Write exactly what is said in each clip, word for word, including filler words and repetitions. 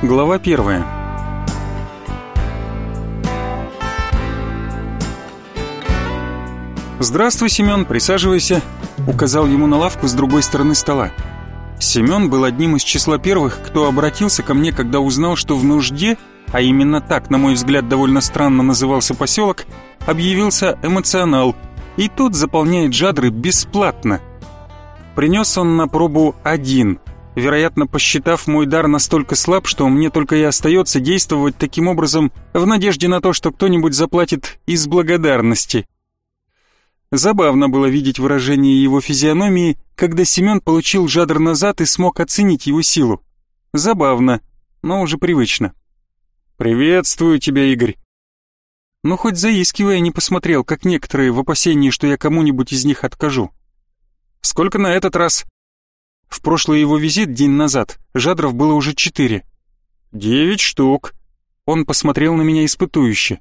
Глава первая. «Здравствуй, Семен, присаживайся», — указал ему на лавку с другой стороны стола. Семен был одним из числа первых, кто обратился ко мне, когда узнал, что в нужде, а именно так, на мой взгляд, довольно странно назывался поселок, объявился эмоционал, и тот заполняет жадры бесплатно. Принес он на пробу один, вероятно, посчитав мой дар настолько слаб, что мне только и остается действовать таким образом в надежде на то, что кто-нибудь заплатит из благодарности. Забавно было видеть выражение его физиономии, когда Семен получил жадр назад и смог оценить его силу. Забавно, но уже привычно. «Приветствую тебя, Игорь». Ну, хоть заискивая, не посмотрел, как некоторые, в опасении, что я кому-нибудь из них откажу. «Сколько на этот раз?» В прошлый его визит, день назад, жадров было уже четыре. «Девять штук». Он посмотрел на меня испытующе.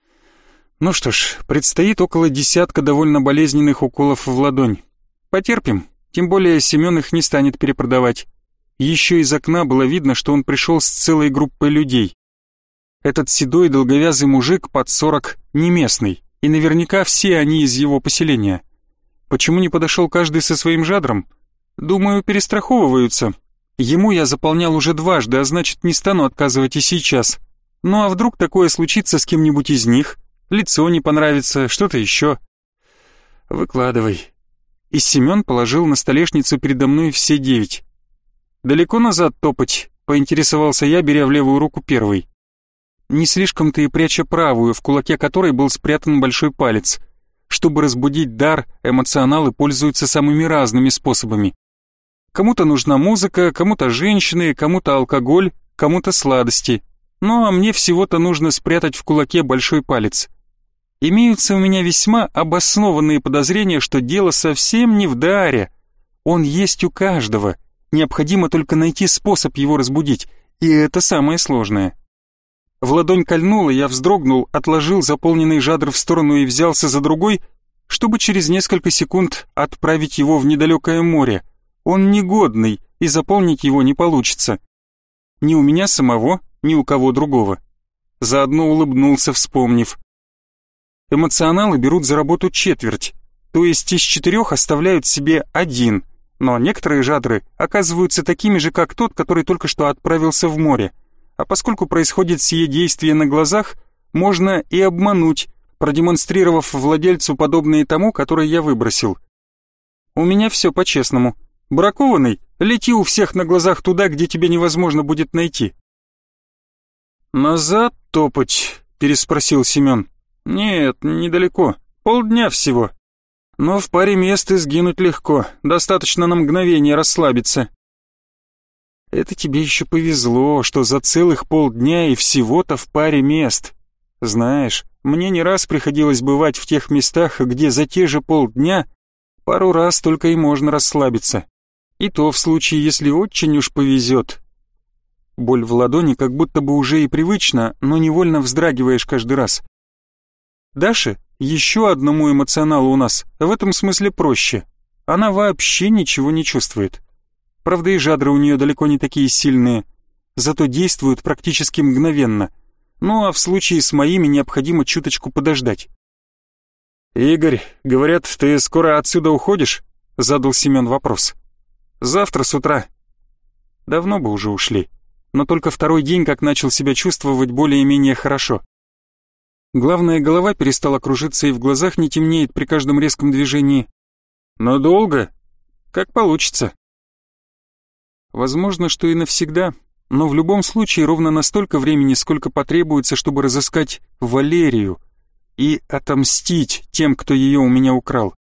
Ну что ж, предстоит около десятка довольно болезненных уколов в ладонь. Потерпим, тем более Семен их не станет перепродавать. Еще из окна было видно, что он пришел с целой группой людей. Этот седой долговязый мужик под сорок не местный, и наверняка все они из его поселения. Почему не подошел каждый со своим жадром? Думаю, перестраховываются. Ему я заполнял уже дважды, а значит, не стану отказывать и сейчас. Ну а вдруг такое случится с кем-нибудь из них? Лицо не понравится, что-то еще. Выкладывай. И Семен положил на столешницу передо мной все девять. Далеко назад топать, поинтересовался я, беря в левую руку первый. Не слишком-то и пряча правую, в кулаке которой был спрятан большой палец. Чтобы разбудить дар, эмоционалы пользуются самыми разными способами. Кому-то нужна музыка, кому-то женщины, кому-то алкоголь, кому-то сладости. Ну а мне всего-то нужно спрятать в кулаке большой палец. Имеются у меня весьма обоснованные подозрения, что дело совсем не в даре. Он есть у каждого. Необходимо только найти способ его разбудить, и это самое сложное. В ладонь кольнуло, я вздрогнул, отложил заполненный жадр в сторону и взялся за другой, чтобы через несколько секунд отправить его в недалекое море. Он негодный, и заполнить его не получится. Ни у меня самого, ни у кого другого. Заодно улыбнулся, вспомнив. Эмоционалы берут за работу четверть, то есть из четырех оставляют себе один, но некоторые жадры оказываются такими же, как тот, который только что отправился в море. А поскольку происходит сие действие на глазах, можно и обмануть, продемонстрировав владельцу подобные тому, который я выбросил. У меня все по-честному. Бракованный, лети у всех на глазах туда, где тебя невозможно будет найти. «Назад топать?» — переспросил Семен. «Нет, недалеко, полдня всего. Но в паре мест и сгинуть легко, достаточно на мгновение расслабиться». «Это тебе еще повезло, что за целых полдня и всего-то в паре мест. Знаешь, мне не раз приходилось бывать в тех местах, где за те же полдня пару раз только и можно расслабиться. И то в случае, если очень уж повезет». Боль в ладони как будто бы уже и привычна, но невольно вздрагиваешь каждый раз. Даша, еще одному эмоционалу у нас, в этом смысле проще. Она вообще ничего не чувствует. Правда, и жадры у нее далеко не такие сильные, зато действуют практически мгновенно. Ну а в случае с моими необходимо чуточку подождать. «Игорь, говорят, ты скоро отсюда уходишь?» — задал Семен вопрос. «Завтра с утра». Давно бы уже ушли, но только второй день как начал себя чувствовать более-менее хорошо. Главное, голова перестала кружиться и в глазах не темнеет при каждом резком движении. «Но долго? Как получится». Возможно, что и навсегда, но в любом случае ровно настолько времени, сколько потребуется, чтобы разыскать Валерию и отомстить тем, кто ее у меня украл.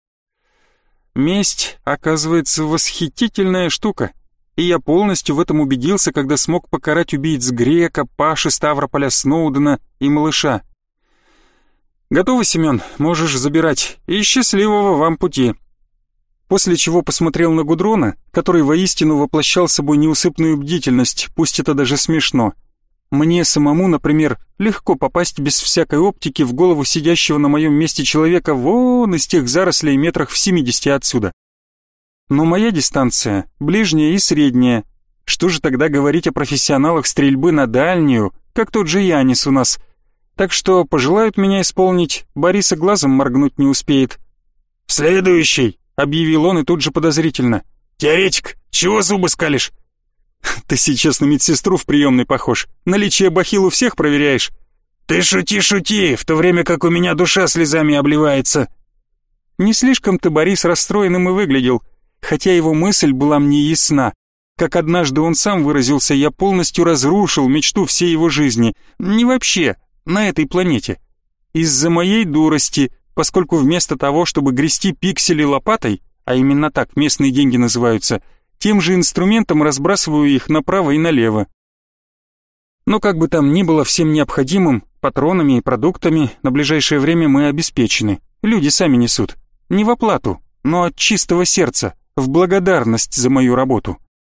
Месть, оказывается, восхитительная штука, и я полностью в этом убедился, когда смог покарать убийц Грека, Паши, Ставрополя, Сноудена и малыша. «Готово, Семен, можешь забирать, и счастливого вам пути». После чего посмотрел на Гудрона, который воистину воплощал собой неусыпную бдительность, пусть это даже смешно. Мне самому, например, легко попасть без всякой оптики в голову сидящего на моем месте человека вон из тех зарослей метрах в семидесяти отсюда. Но моя дистанция, ближняя и средняя, Что же тогда говорить о профессионалах стрельбы на дальнюю, как тот же Янис у нас? Так что пожелают меня исполнить, Бориса глазом моргнуть не успеет. «Следующий!» — объявил он и тут же подозрительно. «Теоретик, чего зубы скалишь?» «Ты сейчас на медсестру в приемной похож. Наличие бахил у всех проверяешь?» «Ты шути, шути, в то время как у меня душа слезами обливается». Не слишком-то Борис расстроенным и выглядел, хотя его мысль была мне ясна. Как однажды он сам выразился, я полностью разрушил мечту всей его жизни. Не вообще, на этой планете. Из-за моей дурости, поскольку вместо того, чтобы грести пиксели лопатой, а именно так местные деньги называются, тем же инструментом разбрасываю их направо и налево. Но как бы там ни было, всем необходимым, патронами и продуктами, на ближайшее время мы обеспечены. Люди сами несут. Не в оплату, но от чистого сердца, в благодарность за мою работу.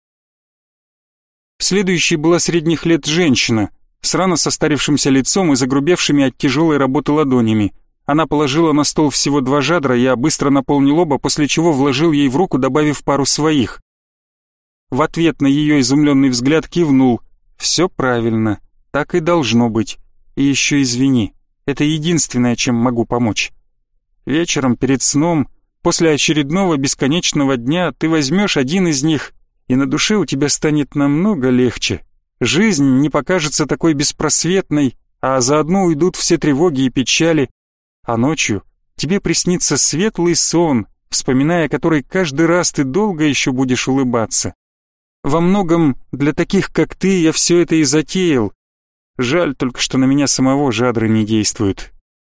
Следующей была средних лет женщина, с рано состарившимся лицом и загрубевшими от тяжелой работы ладонями. Она положила на стол всего два жадра, я быстро наполнил оба, после чего вложил ей в руку, добавив пару своих. В ответ на ее изумленный взгляд кивнул. «Все правильно, так и должно быть. И еще извини, это единственное, чем могу помочь. Вечером перед сном, после очередного бесконечного дня, ты возьмешь один из них, и на душе у тебя станет намного легче. Жизнь не покажется такой беспросветной, а заодно уйдут все тревоги и печали, а ночью тебе приснится светлый сон, вспоминая который каждый раз ты долго еще будешь улыбаться. Во многом для таких, как ты, я все это и затеял. Жаль только, что на меня самого жадры не действуют».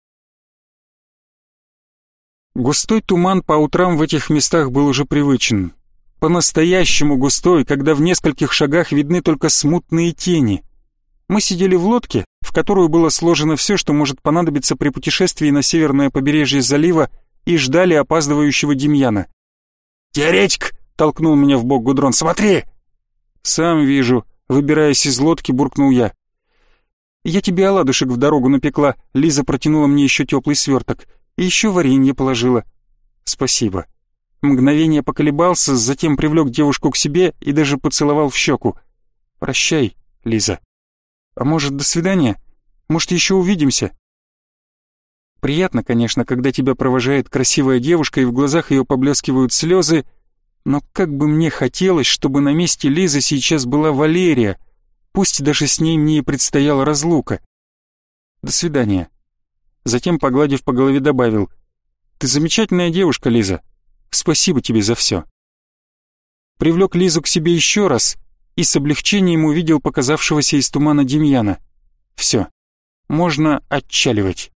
Густой туман по утрам в этих местах был уже привычен. По-настоящему густой, когда в нескольких шагах видны только смутные тени. Мы сидели в лодке, в которую было сложено все, что может понадобиться при путешествии на северное побережье залива, и ждали опаздывающего Демьяна. «Теоретик!» — толкнул меня в бок Гудрон. «Смотри!» «Сам вижу», — выбираясь из лодки, буркнул я. «Я тебе оладушек в дорогу напекла», — Лиза протянула мне еще теплый сверток. «И еще варенье положила». «Спасибо». Мгновение поколебался, затем привлек девушку к себе и даже поцеловал в щеку. «Прощай, Лиза. А может, до свидания? Может, еще увидимся?» Приятно, конечно, когда тебя провожает красивая девушка и в глазах ее поблескивают слезы, но как бы мне хотелось, чтобы на месте Лизы сейчас была Валерия, пусть даже с ней мне и предстояла разлука. «До свидания». Затем, погладив по голове, добавил: «Ты замечательная девушка, Лиза. Спасибо тебе за все». Привлек Лизу к себе еще раз и с облегчением увидел показавшегося из тумана Демьяна. Все, можно отчаливать.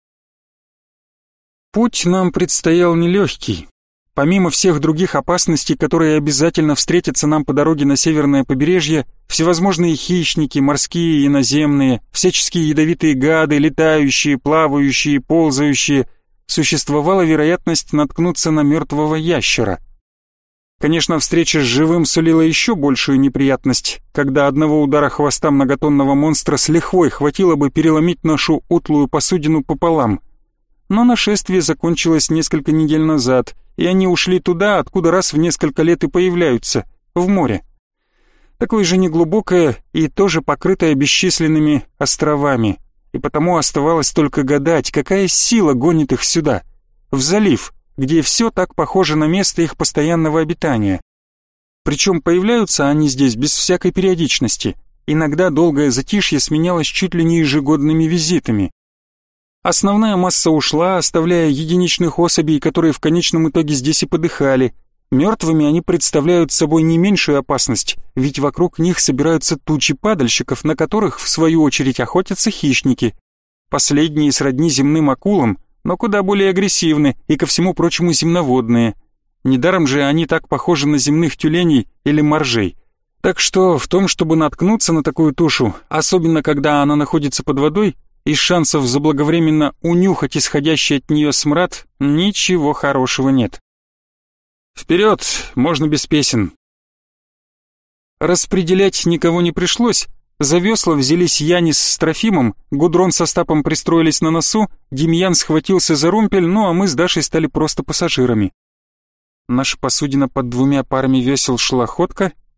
Путь нам предстоял нелегкий. Помимо всех других опасностей, которые обязательно встретятся нам по дороге на северное побережье, всевозможные хищники, морские и наземные, всяческие ядовитые гады, летающие, плавающие, ползающие, существовала вероятность наткнуться на мертвого ящера. Конечно, встреча с живым сулила еще большую неприятность, когда одного удара хвоста многотонного монстра с лихвой хватило бы переломить нашу утлую посудину пополам. Но нашествие закончилось несколько недель назад, и они ушли туда, откуда раз в несколько лет и появляются, в море. Такое же неглубокое и тоже покрытое бесчисленными островами, и потому оставалось только гадать, какая сила гонит их сюда, в залив, где все так похоже на место их постоянного обитания. Причем появляются они здесь без всякой периодичности, иногда долгое затишье сменялось чуть ли не ежегодными визитами. Основная масса ушла, оставляя единичных особей, которые в конечном итоге здесь и подыхали. Мертвыми они представляют собой не меньшую опасность, ведь вокруг них собираются тучи падальщиков, на которых, в свою очередь, охотятся хищники. Последние сродни земным акулам, но куда более агрессивны и, ко всему прочему, земноводные. Недаром же они так похожи на земных тюленей или моржей. Так что в том, чтобы наткнуться на такую тушу, особенно когда она находится под водой, из шансов заблаговременно унюхать исходящий от нее смрад ничего хорошего нет. Вперед, можно без песен. Распределять никого не пришлось. За весла взялись Янис с Трофимом, Гудрон со Стапом пристроились на носу, Демьян схватился за румпель, ну а мы с Дашей стали просто пассажирами. Наша посудина под двумя парами весел шла ходка,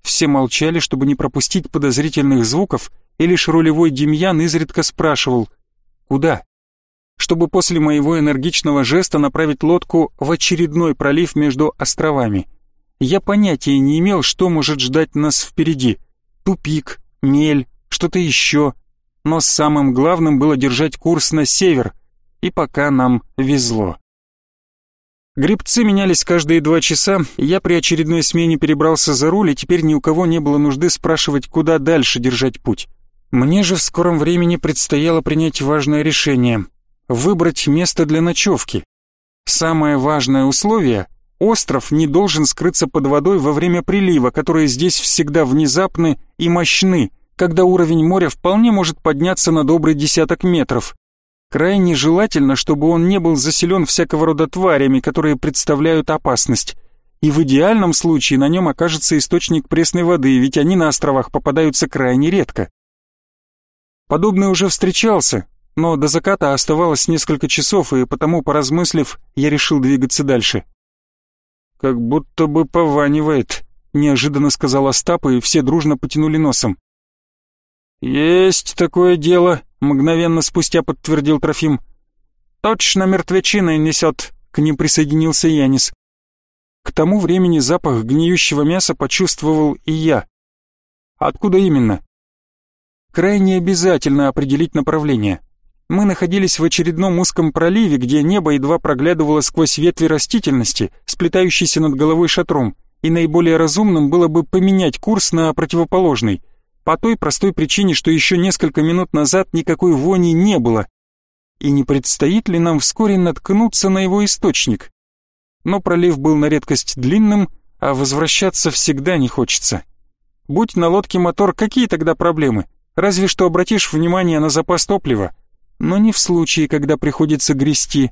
Все молчали, чтобы не пропустить подозрительных звуков, и лишь рулевой Демьян изредка спрашивал «Куда?», чтобы после моего энергичного жеста направить лодку в очередной пролив между островами. Я понятия не имел, что может ждать нас впереди. Тупик, мель, что-то еще. Но самым главным было держать курс на север, и пока нам везло. Гребцы менялись каждые два часа, и я при очередной смене перебрался за руль, и теперь ни у кого не было нужды спрашивать, куда дальше держать путь. Мне же в скором времени предстояло принять важное решение — выбрать место для ночевки. Самое важное условие — остров не должен скрыться под водой во время прилива, которые здесь всегда внезапны и мощны, когда уровень моря вполне может подняться на добрый десяток метров. Крайне желательно, чтобы он не был заселен всякого рода тварями, которые представляют опасность. И в идеальном случае на нем окажется источник пресной воды, ведь они на островах попадаются крайне редко. Подобное уже встречался, но до заката оставалось несколько часов, и потому, поразмыслив, я решил двигаться дальше. «Как будто бы пованивает», — неожиданно сказал Остап, и все дружно потянули носом. «Есть такое дело», — мгновенно спустя подтвердил Трофим. «Точно мертвечиной несет», — к ним присоединился Янис. К тому времени запах гниющего мяса почувствовал и я. Откуда именно? Крайне обязательно определить направление. Мы находились в очередном узком проливе, где небо едва проглядывало сквозь ветви растительности, сплетающейся над головой шатром, и наиболее разумным было бы поменять курс на противоположный, по той простой причине, что еще несколько минут назад никакой вони не было. И не предстоит ли нам вскоре наткнуться на его источник? Но пролив был на редкость длинным, а возвращаться всегда не хочется. Будь на лодке мотор, какие тогда проблемы? Разве что обратишь внимание на запас топлива, но не в случае, когда приходится грести.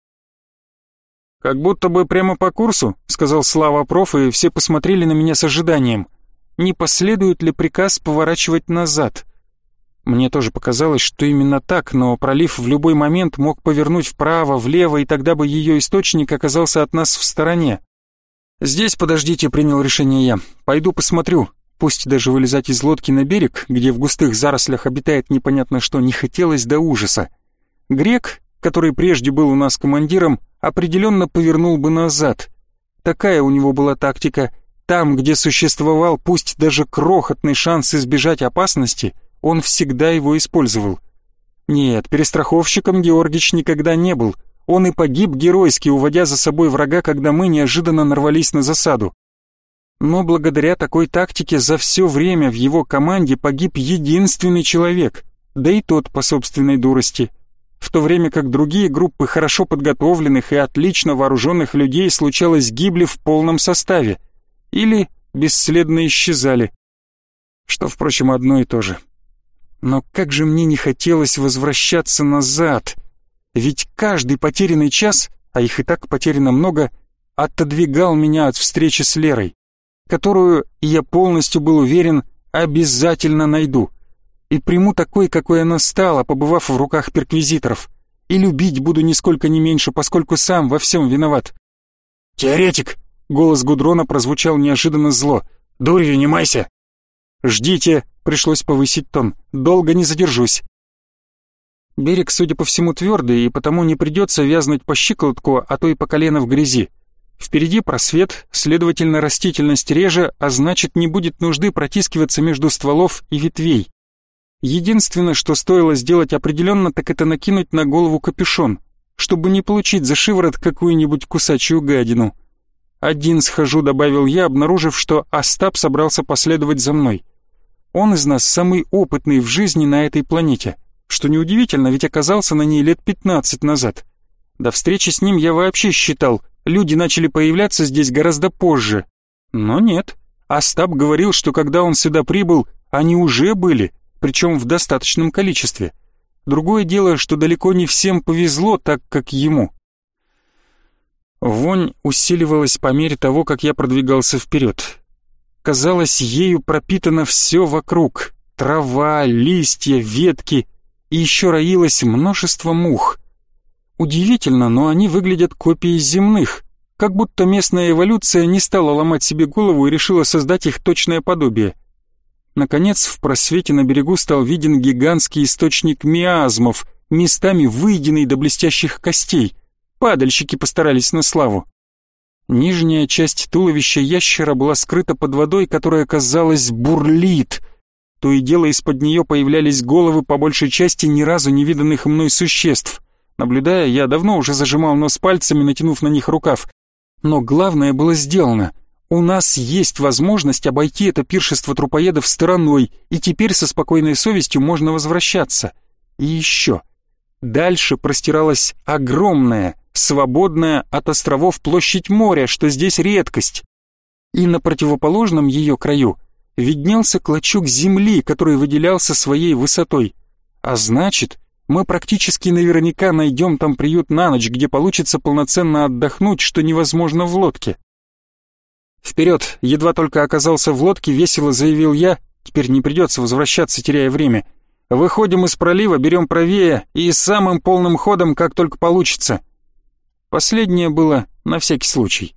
«Как будто бы прямо по курсу», — сказал Слава проф, и все посмотрели на меня с ожиданием. Не последует ли приказ поворачивать назад? Мне тоже показалось, что именно так, но пролив в любой момент мог повернуть вправо, влево, и тогда бы ее источник оказался от нас в стороне. «Здесь подождите», — принял решение я. «Пойду посмотрю». Пусть даже вылезать из лодки на берег, где в густых зарослях обитает непонятно что, не хотелось до ужаса. Грек, который прежде был у нас командиром, определенно повернул бы назад. Такая у него была тактика. Там, где существовал пусть даже крохотный шанс избежать опасности, он всегда его использовал. Нет, перестраховщиком Георгич никогда не был. Он и погиб геройски, уводя за собой врага, когда мы неожиданно нарвались на засаду. Но благодаря такой тактике за все время в его команде погиб единственный человек, да и тот по собственной дурости. В то время как другие группы хорошо подготовленных и отлично вооруженных людей случалось гибли в полном составе или бесследно исчезали. Что, впрочем, одно и то же. Но как же мне не хотелось возвращаться назад, ведь каждый потерянный час, а их и так потеряно много, отодвигал меня от встречи с Лерой, которую, я полностью был уверен, обязательно найду. И приму такой, какой она стала, побывав в руках перквизиторов. И любить буду нисколько не меньше, поскольку сам во всем виноват. «Теоретик!» — голос Гудрона прозвучал неожиданно зло. «Дурью не майся!» «Ждите!» — пришлось повысить тон. «Долго не задержусь!» Берег, судя по всему, твердый, и потому не придется вязнуть по щиколотку, а то и по колено в грязи. Впереди просвет, следовательно, растительность реже, а значит, не будет нужды протискиваться между стволов и ветвей. Единственное, что стоило сделать определенно, так это накинуть на голову капюшон, чтобы не получить за шиворот какую-нибудь кусачую гадину. «Один схожу», — добавил я, обнаружив, что Остап собрался последовать за мной. Он из нас самый опытный в жизни на этой планете, что неудивительно, ведь оказался на ней лет пятнадцать назад. До встречи с ним я вообще считал, люди начали появляться здесь гораздо позже. Но нет, Остап говорил, что когда он сюда прибыл, они уже были, причем в достаточном количестве. Другое дело, что далеко не всем повезло так, как ему. Вонь усиливалась по мере того, как я продвигался вперед. Казалось, ею пропитано все вокруг. Трава, листья, ветки, и еще роилось множество мух. Удивительно, но они выглядят копией земных, Как будто местная эволюция не стала ломать себе голову и решила создать их точное подобие. Наконец, в просвете на берегу стал виден гигантский источник миазмов, местами выеденный до блестящих костей. Падальщики постарались на славу. Нижняя часть туловища ящера была скрыта под водой, которая, казалось, бурлит. То и дело из-под нее появлялись головы по большей части ни разу не виданных мной существ. Наблюдая, я давно уже зажимал нос пальцами, натянув на них рукав. Но главное было сделано. У нас есть возможность обойти это пиршество трупоедов стороной, и теперь со спокойной совестью можно возвращаться. И еще. Дальше простиралась огромная, свободная от островов площадь моря, что здесь редкость. И на противоположном ее краю виднелся клочок земли, который выделялся своей высотой. А значит, мы практически наверняка найдем там приют на ночь, где получится полноценно отдохнуть, что невозможно в лодке. «Вперед!» Едва только оказался в лодке, весело заявил я. Теперь не придется возвращаться, теряя время. «Выходим из пролива, берем правее и самым полным ходом, как только получится». Последнее было на всякий случай.